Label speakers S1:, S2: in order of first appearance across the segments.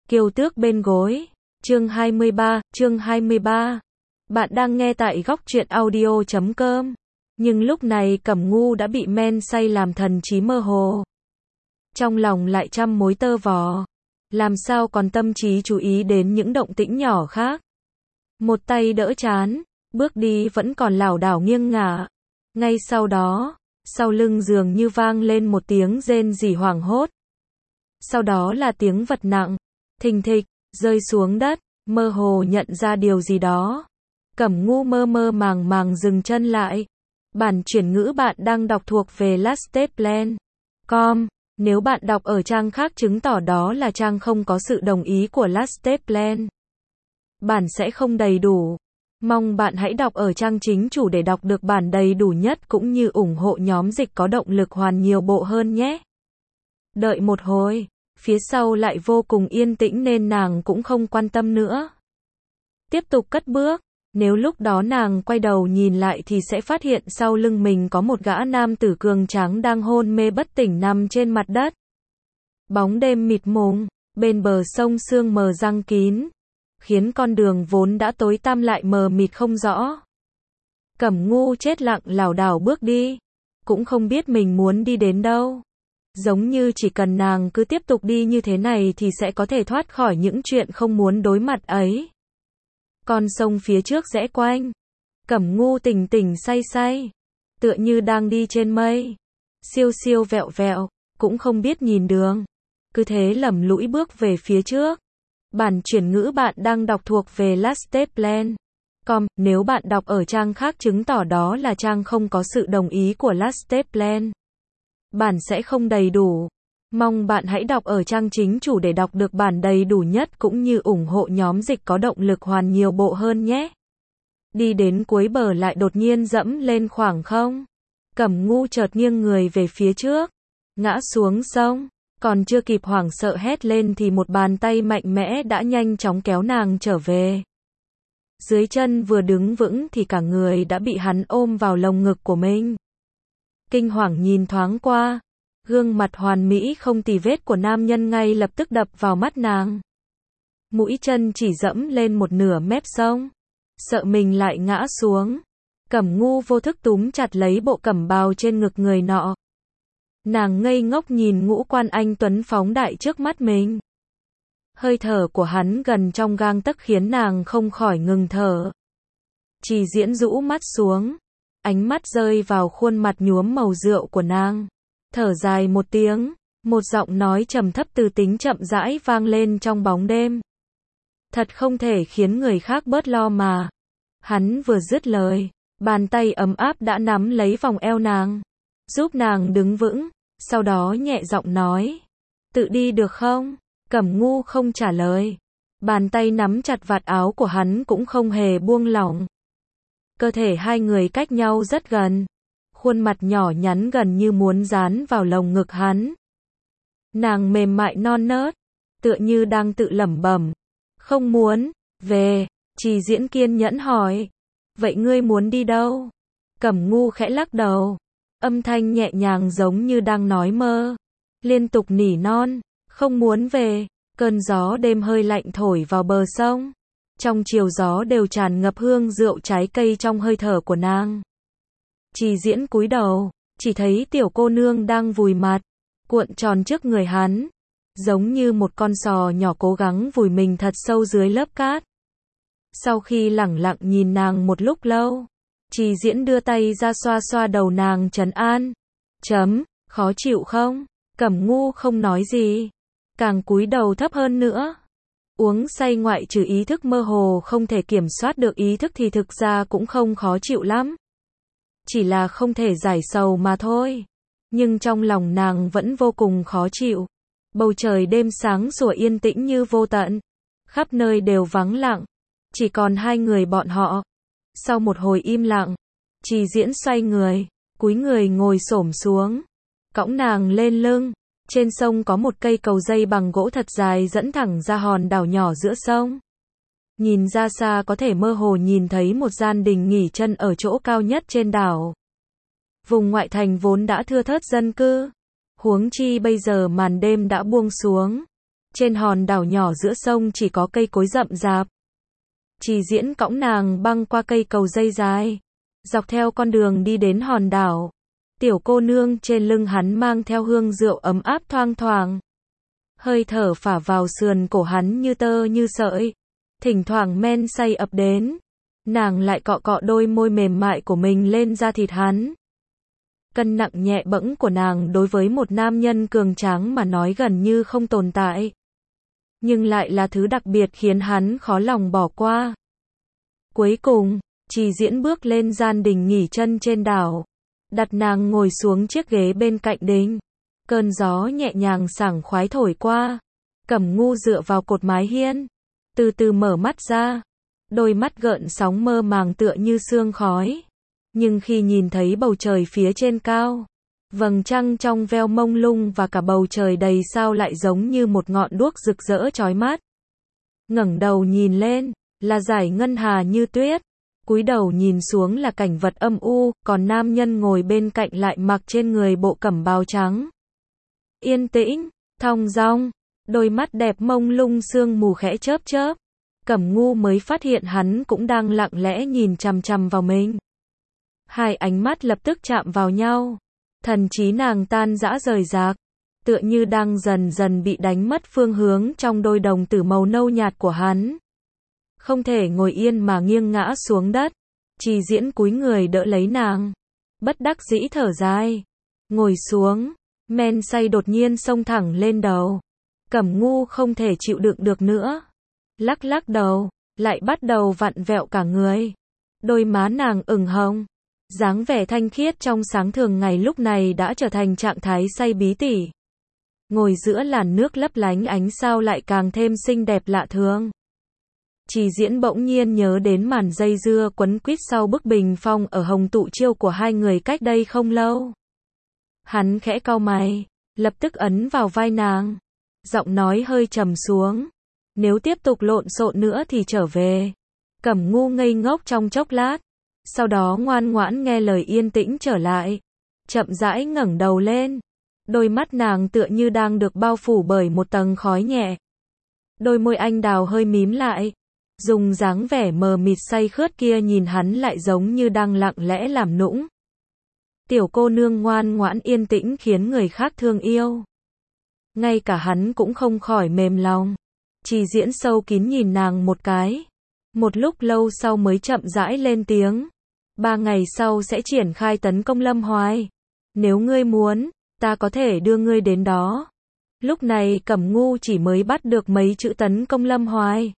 S1: Kiều tước bên gối. Chương 23. Bạn đang nghe tại góc truyện audio.com. Nhưng lúc này Cẩm Ngu đã bị men say làm thần trí mơ hồ. Trong lòng lại trăm mối tơ vò. Làm sao còn tâm trí chú ý đến những động tĩnh nhỏ khác. Một tay đỡ trán, bước đi vẫn còn lảo đảo nghiêng ngả. Ngay sau đó, sau lưng dường như vang lên một tiếng rên rỉ hoảng hốt. Sau đó là tiếng vật nặng, thình thịch, rơi xuống đất, mơ hồ nhận ra điều gì đó. Cẩm Ngu mơ mơ màng màng dừng chân lại. Bản chuyển ngữ bạn đang đọc thuộc về lasteplan.com. Nếu bạn đọc ở trang khác chứng tỏ đó là trang không có sự đồng ý của Lasteplan. Bản sẽ không đầy đủ. Mong bạn hãy đọc ở trang chính chủ để đọc được bản đầy đủ nhất cũng như ủng hộ nhóm dịch có động lực hoàn nhiều bộ hơn nhé. Đợi một hồi, phía sau lại vô cùng yên tĩnh nên nàng cũng không quan tâm nữa. Tiếp tục cất bước, nếu lúc đó nàng quay đầu nhìn lại thì sẽ phát hiện sau lưng mình có một gã nam tử cường tráng đang hôn mê bất tỉnh nằm trên mặt đất. Bóng đêm mịt mùng, bên bờ sông sương mờ giăng kín, khiến con đường vốn đã tối tăm lại mờ mịt không rõ. Cẩm Ngu chết lặng lảo đảo bước đi, cũng không biết mình muốn đi đến đâu. Giống như chỉ cần nàng cứ tiếp tục đi như thế này thì sẽ có thể thoát khỏi những chuyện không muốn đối mặt ấy. Con sông phía trước rẽ quanh. Cẩm Ngu tỉnh tỉnh say say, tựa như đang đi trên mây. Siêu siêu vẹo vẹo, cũng không biết nhìn đường. Cứ thế lầm lũi bước về phía trước. Bản chuyển ngữ bạn đang đọc thuộc về Lasteplan.com. Nếu bạn đọc ở trang khác chứng tỏ đó là trang không có sự đồng ý của Lasteplan. Bản sẽ không đầy đủ. Mong bạn hãy đọc ở trang chính chủ để đọc được bản đầy đủ nhất cũng như ủng hộ nhóm dịch có động lực hoàn nhiều bộ hơn nhé. Đi đến cuối bờ lại đột nhiên dẫm lên khoảng không. Cẩm Ngu chợt nghiêng người về phía trước, ngã xuống sông. Còn chưa kịp hoảng sợ hét lên thì một bàn tay mạnh mẽ đã nhanh chóng kéo nàng trở về. Dưới chân vừa đứng vững thì cả người đã bị hắn ôm vào lồng ngực của mình. Kinh hoàng nhìn thoáng qua, gương mặt hoàn mỹ không tì vết của nam nhân ngay lập tức đập vào mắt nàng. Mũi chân chỉ dẫm lên một nửa mép sông, sợ mình lại ngã xuống. Cẩm Ngu vô thức túm chặt lấy bộ cẩm bào trên ngực người nọ. Nàng ngây ngốc nhìn ngũ quan anh tuấn phóng đại trước mắt mình. Hơi thở của hắn gần trong gang tấc khiến nàng không khỏi ngừng thở. Chỉ Diễn rũ mắt xuống, ánh mắt rơi vào khuôn mặt nhuốm màu rượu của nàng. Thở dài một tiếng, một giọng nói trầm thấp từ tính chậm rãi vang lên trong bóng đêm. Thật không thể khiến người khác bớt lo mà. Hắn vừa dứt lời, bàn tay ấm áp đã nắm lấy vòng eo nàng, giúp nàng đứng vững, sau đó nhẹ giọng nói, tự đi được không? Cẩm Ngu không trả lời. Bàn tay nắm chặt vạt áo của hắn cũng không hề buông lỏng. Cơ thể hai người cách nhau rất gần. Khuôn mặt nhỏ nhắn gần như muốn dán vào lồng ngực hắn. Nàng mềm mại non nớt, tựa như đang tự lẩm bẩm. Không muốn, về, Chỉ Diễn kiên nhẫn hỏi. Vậy ngươi muốn đi đâu? Cẩm Ngu khẽ lắc đầu. Âm thanh nhẹ nhàng giống như đang nói mơ. Liên tục nỉ non, không muốn về. Cơn gió đêm hơi lạnh thổi vào bờ sông. Trong chiều gió đều tràn ngập hương rượu trái cây trong hơi thở của nàng. Chỉ Diễn cúi đầu, chỉ thấy tiểu cô nương đang vùi mặt, cuộn tròn trước người hắn. Giống như một con sò nhỏ cố gắng vùi mình thật sâu dưới lớp cát. Sau khi lẳng lặng nhìn nàng một lúc lâu, Chỉ Diễn đưa tay ra xoa xoa đầu nàng trấn an. Khó chịu không? Cẩm Ngu không nói gì, càng cúi đầu thấp hơn nữa. Uống say ngoại trừ ý thức mơ hồ không thể kiểm soát được ý thức thì thực ra cũng không khó chịu lắm. Chỉ là không thể giải sầu mà thôi. Nhưng trong lòng nàng vẫn vô cùng khó chịu. Bầu trời đêm sáng sủa yên tĩnh như vô tận. Khắp nơi đều vắng lặng. Chỉ còn hai người bọn họ. Sau một hồi im lặng, Chỉ Diễn xoay người, cúi người ngồi xổm xuống, cõng nàng lên lưng. Trên sông có một cây cầu dây bằng gỗ thật dài dẫn thẳng ra hòn đảo nhỏ giữa sông. Nhìn ra xa có thể mơ hồ nhìn thấy một gian đình nghỉ chân ở chỗ cao nhất trên đảo. Vùng ngoại thành vốn đã thưa thớt dân cư. Huống chi bây giờ màn đêm đã buông xuống. Trên hòn đảo nhỏ giữa sông chỉ có cây cối rậm rạp. Trì Diễn cõng nàng băng qua cây cầu dây dài, dọc theo con đường đi đến hòn đảo. Tiểu cô nương trên lưng hắn mang theo hương rượu ấm áp thoang thoảng. Hơi thở phả vào sườn cổ hắn như tơ như sợi. Thỉnh thoảng men say ập đến. Nàng lại cọ cọ đôi môi mềm mại của mình lên da thịt hắn. Cân nặng nhẹ bẫng của nàng đối với một nam nhân cường tráng mà nói gần như không tồn tại. Nhưng lại là thứ đặc biệt khiến hắn khó lòng bỏ qua. Cuối cùng, Trì Diễn bước lên gian đình nghỉ chân trên đảo. Đặt nàng ngồi xuống chiếc ghế bên cạnh đình. Cơn gió nhẹ nhàng sảng khoái thổi qua. Cẩm Ngu dựa vào cột mái hiên. Từ từ mở mắt ra. Đôi mắt gợn sóng mơ màng tựa như sương khói. Nhưng khi nhìn thấy bầu trời phía trên cao, vầng trăng trong veo mông lung và cả bầu trời đầy sao lại giống như một ngọn đuốc rực rỡ chói mắt. Ngẩng đầu nhìn lên, là dải ngân hà như tuyết. Cúi đầu nhìn xuống là cảnh vật âm u, còn nam nhân ngồi bên cạnh lại mặc trên người bộ cẩm bào trắng. Yên tĩnh, thong dong, đôi mắt đẹp mông lung sương mù khẽ chớp chớp. Cẩm Ngu mới phát hiện hắn cũng đang lặng lẽ nhìn chằm chằm vào mình. Hai ánh mắt lập tức chạm vào nhau. Thần trí nàng tan rã rời rạc, tựa như đang dần dần bị đánh mất phương hướng trong đôi đồng tử màu nâu nhạt của hắn. Không thể ngồi yên mà nghiêng ngã xuống đất. Trì Diễn cúi người đỡ lấy nàng. Bất đắc dĩ thở dài. Ngồi xuống. Men say đột nhiên xông thẳng lên đầu. Cẩm Ngu không thể chịu đựng được nữa. Lắc lắc đầu, lại bắt đầu vặn vẹo cả người. Đôi má nàng ửng hồng. Dáng vẻ thanh khiết trong sáng thường ngày lúc này đã trở thành trạng thái say bí tỉ. Ngồi giữa làn nước lấp lánh ánh sao lại càng thêm xinh đẹp lạ thường. Trì Diễn bỗng nhiên nhớ đến màn dây dưa quấn quýt sau bức bình phong ở hồng tụ chiêu của hai người cách đây không lâu. Hắn khẽ cau mày, lập tức ấn vào vai nàng. Giọng nói hơi trầm xuống. Nếu tiếp tục lộn xộn nữa thì trở về. Cẩm Ngu ngây ngốc trong chốc lát. Sau đó ngoan ngoãn nghe lời yên tĩnh trở lại. Chậm rãi ngẩng đầu lên. Đôi mắt nàng tựa như đang được bao phủ bởi một tầng khói nhẹ. Đôi môi anh đào hơi mím lại. Dùng dáng vẻ mờ mịt say khướt kia nhìn hắn lại giống như đang lặng lẽ làm nũng. Tiểu cô nương ngoan ngoãn yên tĩnh khiến người khác thương yêu. Ngay cả hắn cũng không khỏi mềm lòng. Trì Diễn sâu kín nhìn nàng một cái. Một lúc lâu sau mới chậm rãi lên tiếng. 3 ngày sau sẽ triển khai tấn công Lâm Hoài. Nếu ngươi muốn, ta có thể đưa ngươi đến đó. Lúc này Cẩm Ngu chỉ mới bắt được mấy chữ tấn công Lâm Hoài.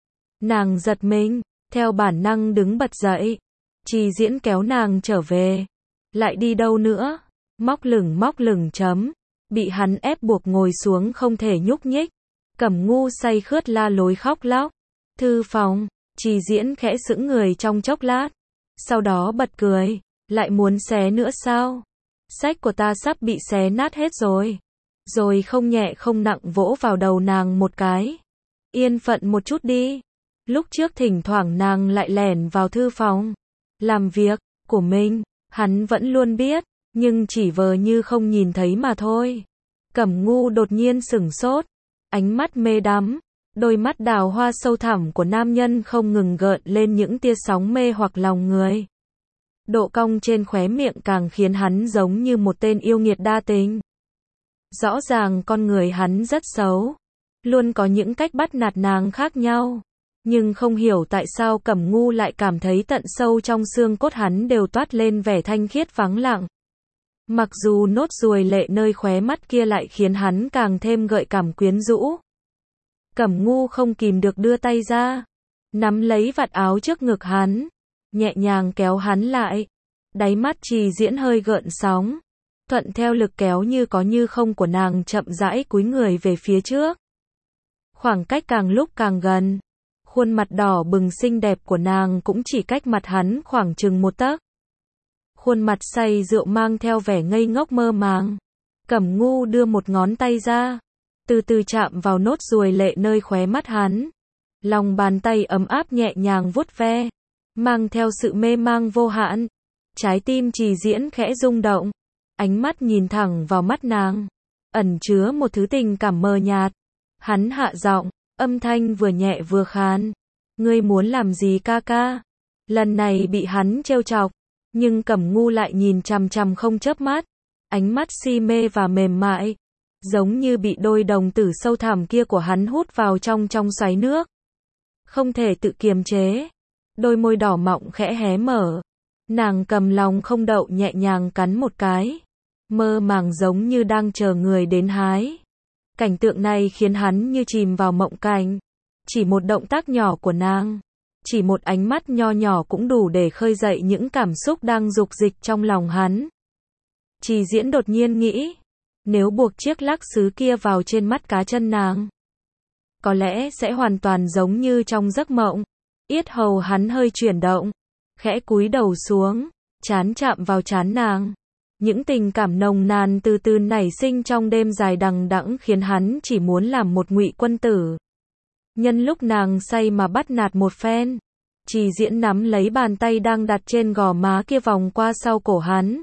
S1: Nàng giật mình, theo bản năng đứng bật dậy. Trì Diễn kéo nàng trở về. Lại đi đâu nữa? Móc lửng chấm. Bị hắn ép buộc ngồi xuống không thể nhúc nhích. Cẩm Ngu say khướt la lối khóc lóc. Thư phòng. Trì Diễn khẽ sững người trong chốc lát. Sau đó bật cười. Lại muốn xé nữa sao? Sách của ta sắp bị xé nát hết rồi. Rồi không nhẹ không nặng vỗ vào đầu nàng một cái. Yên phận một chút đi. Lúc trước thỉnh thoảng nàng lại lẻn vào thư phòng. Làm việc của mình. Hắn vẫn luôn biết. Nhưng chỉ vờ như không nhìn thấy mà thôi. Cẩm Ngu đột nhiên sửng sốt. Ánh mắt mê đắm. Đôi mắt đào hoa sâu thẳm của nam nhân không ngừng gợn lên những tia sóng mê hoặc lòng người. Độ cong trên khóe miệng càng khiến hắn giống như một tên yêu nghiệt đa tình. Rõ ràng con người hắn rất xấu. Luôn có những cách bắt nạt nàng khác nhau. Nhưng không hiểu tại sao Cẩm Ngu lại cảm thấy tận sâu trong xương cốt hắn đều toát lên vẻ thanh khiết vắng lặng. Mặc dù nốt ruồi lệ nơi khóe mắt kia lại khiến hắn càng thêm gợi cảm quyến rũ. Cẩm Ngu không kìm được đưa tay ra, nắm lấy vạt áo trước ngực hắn, nhẹ nhàng kéo hắn lại. Đáy mắt Trì Diễn hơi gợn sóng, thuận theo lực kéo như có như không của nàng chậm rãi cúi người về phía trước. Khoảng cách càng lúc càng gần, khuôn mặt đỏ bừng xinh đẹp của nàng cũng chỉ cách mặt hắn khoảng chừng 1 tấc. Khuôn mặt say rượu mang theo vẻ ngây ngốc mơ màng. Cẩm Ngu đưa một ngón tay ra, từ từ chạm vào nốt ruồi lệ nơi khóe mắt hắn. Lòng bàn tay ấm áp nhẹ nhàng vuốt ve, mang theo sự mê mang vô hạn. Trái tim Trì Diễn khẽ rung động, ánh mắt nhìn thẳng vào mắt nàng, ẩn chứa một thứ tình cảm mờ nhạt. Hắn hạ giọng, âm thanh vừa nhẹ vừa khàn. Ngươi muốn làm gì ca ca? Lần này bị hắn trêu chọc, nhưng Cẩm Ngu lại nhìn chằm chằm không chớp mắt, ánh mắt si mê và mềm mại, giống như bị đôi đồng tử sâu thẳm kia của hắn hút vào trong xoáy nước. Không thể tự kiềm chế, đôi môi đỏ mọng khẽ hé mở, nàng cầm lòng không đậu nhẹ nhàng cắn một cái, mơ màng giống như đang chờ người đến hái. Cảnh tượng này khiến hắn như chìm vào mộng cảnh, chỉ một động tác nhỏ của nàng, chỉ một ánh mắt nho nhỏ cũng đủ để khơi dậy những cảm xúc đang dục dịch trong lòng hắn. Trì Diễn đột nhiên nghĩ, nếu buộc chiếc lắc xứ kia vào trên mắt cá chân nàng, có lẽ sẽ hoàn toàn giống như trong giấc mộng. Yết hầu hắn hơi chuyển động, khẽ cúi đầu xuống, trán chạm vào trán nàng. Những tình cảm nồng nàn từ từ nảy sinh trong đêm dài đằng đẵng khiến hắn chỉ muốn làm một ngụy quân tử. Nhân lúc nàng say mà bắt nạt một phen, Trì Diễn nắm lấy bàn tay đang đặt trên gò má kia vòng qua sau cổ hắn,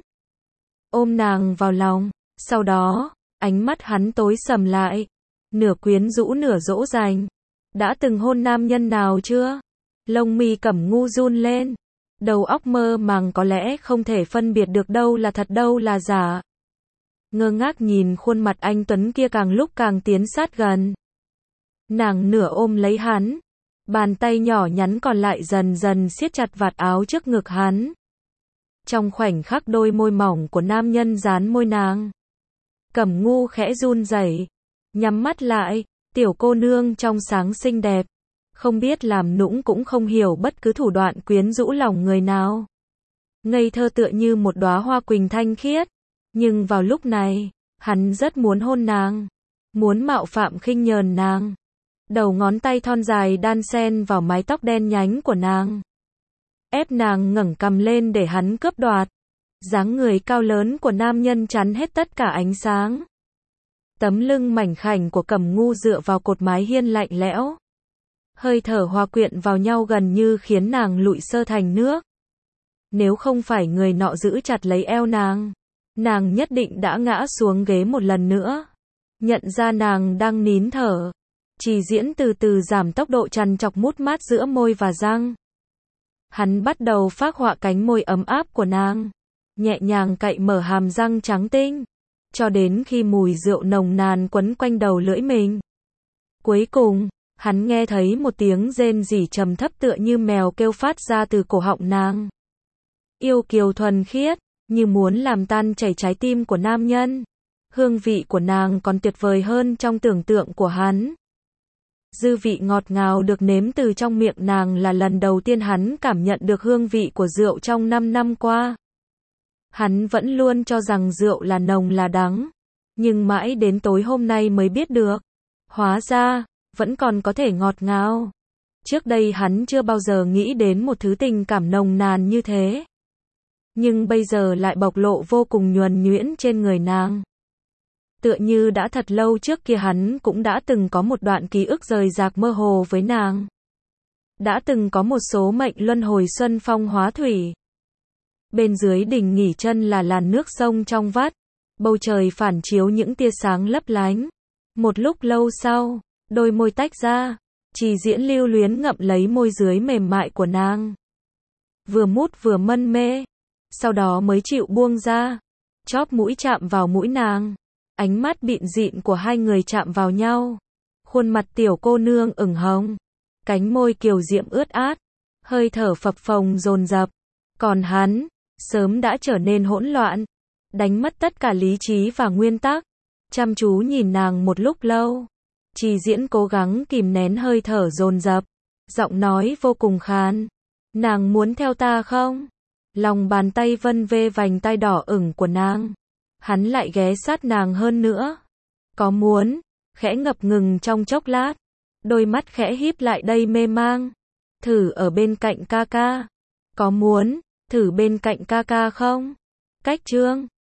S1: ôm nàng vào lòng. Sau đó, ánh mắt hắn tối sầm lại, nửa quyến rũ nửa dỗ dành. Đã từng hôn nam nhân nào chưa? Lông mi Cẩm Ngu run lên, đầu óc mơ màng có lẽ không thể phân biệt được đâu là thật đâu là giả. Ngơ ngác nhìn khuôn mặt anh tuấn kia càng lúc càng tiến sát gần. Nàng nửa ôm lấy hắn, bàn tay nhỏ nhắn còn lại dần dần siết chặt vạt áo trước ngực hắn. Trong khoảnh khắc đôi môi mỏng của nam nhân dán môi nàng, Cẩm Ngu khẽ run rẩy, nhắm mắt lại, tiểu cô nương trong sáng xinh đẹp, không biết làm nũng cũng không hiểu bất cứ thủ đoạn quyến rũ lòng người nào. Ngây thơ tựa như một đóa hoa quỳnh thanh khiết, nhưng vào lúc này, hắn rất muốn hôn nàng, muốn mạo phạm khinh nhờn nàng. Đầu ngón tay thon dài đan xen vào mái tóc đen nhánh của nàng, ép nàng ngẩng cằm lên để hắn cướp đoạt. Dáng người cao lớn của nam nhân chắn hết tất cả ánh sáng. Tấm lưng mảnh khảnh của Cẩm Ngu dựa vào cột mái hiên lạnh lẽo, hơi thở hòa quyện vào nhau gần như khiến nàng lụi sơ thành nước. Nếu không phải người nọ giữ chặt lấy eo nàng nhất định đã ngã xuống ghế một lần nữa. Nhận ra nàng đang nín thở, Trì Diễn từ từ giảm tốc độ trằn trọc mút mát giữa môi và răng. Hắn bắt đầu phác họa cánh môi ấm áp của nàng, nhẹ nhàng cạy mở hàm răng trắng tinh, cho đến khi mùi rượu nồng nàn quấn quanh đầu lưỡi mình. Cuối cùng, hắn nghe thấy một tiếng rên rỉ trầm thấp tựa như mèo kêu phát ra từ cổ họng nàng. Yêu kiều thuần khiết, như muốn làm tan chảy trái tim của nam nhân. Hương vị của nàng còn tuyệt vời hơn trong tưởng tượng của hắn. Dư vị ngọt ngào được nếm từ trong miệng nàng là lần đầu tiên hắn cảm nhận được hương vị của rượu trong 5 năm qua. Hắn vẫn luôn cho rằng rượu là nồng là đắng, nhưng mãi đến tối hôm nay mới biết được, hóa ra, vẫn còn có thể ngọt ngào. Trước đây hắn chưa bao giờ nghĩ đến một thứ tình cảm nồng nàn như thế. Nhưng bây giờ lại bộc lộ vô cùng nhuần nhuyễn trên người nàng. Tựa như đã thật lâu trước kia hắn cũng đã từng có một đoạn ký ức rời rạc mơ hồ với nàng. Đã từng có một số mệnh luân hồi xuân phong hóa thủy. Bên dưới đỉnh nghỉ chân là làn nước sông trong vắt, bầu trời phản chiếu những tia sáng lấp lánh. Một lúc lâu sau, đôi môi tách ra, Trì Diễn lưu luyến ngậm lấy môi dưới mềm mại của nàng. Vừa mút vừa mân mê, sau đó mới chịu buông ra, chóp mũi chạm vào mũi nàng. Ánh mắt bịn dịn của hai người chạm vào nhau. Khuôn mặt tiểu cô nương ửng hồng, cánh môi kiều diễm ướt át, hơi thở phập phồng dồn dập. Còn hắn, sớm đã trở nên hỗn loạn, đánh mất tất cả lý trí và nguyên tắc. Chăm chú nhìn nàng một lúc lâu, Trì Diễn cố gắng kìm nén hơi thở dồn dập, giọng nói vô cùng khàn. Nàng muốn theo ta không? Lòng bàn tay vân vê vành tai đỏ ửng của nàng. Hắn lại ghé sát nàng hơn nữa. Có muốn? Khẽ ngập ngừng trong chốc lát, đôi mắt khẽ híp lại đầy mê mang. Thử ở bên cạnh ca ca. Có muốn? Thử bên cạnh ca ca không? Cách chương